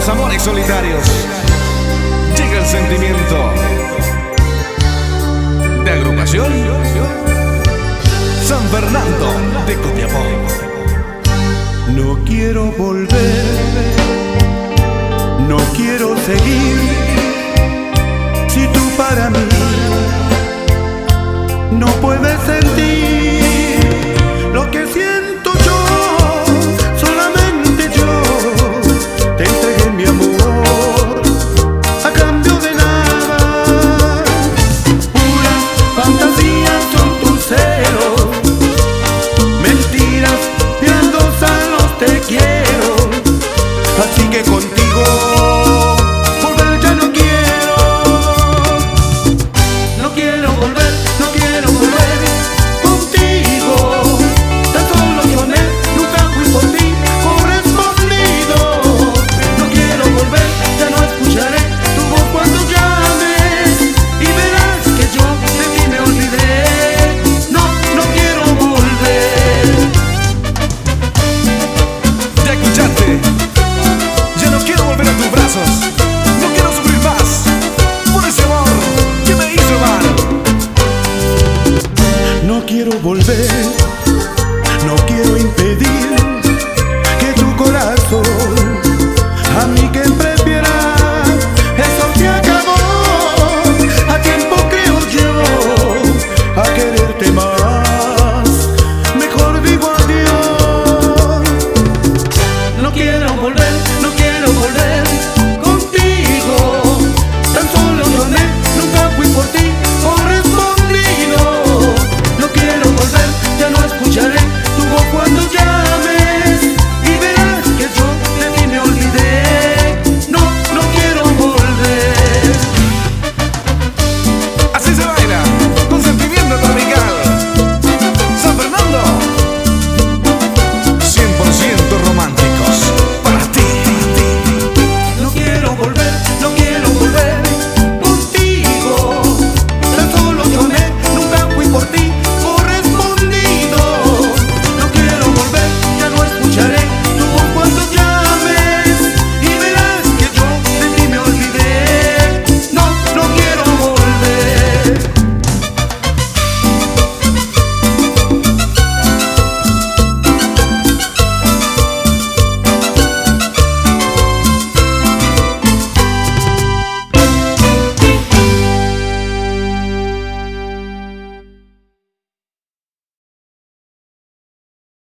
los amores solitarios llega el sentimiento de agrupación San Fernando de Copiapó. No quiero volver, no quiero seguir, si tú para mí no puedes sentir lo que siento yo, solamente yo te entregué mi amor a cambio de nada. Puras fantasías son tus celos, mentiras piadosanos te quiero, así que contigo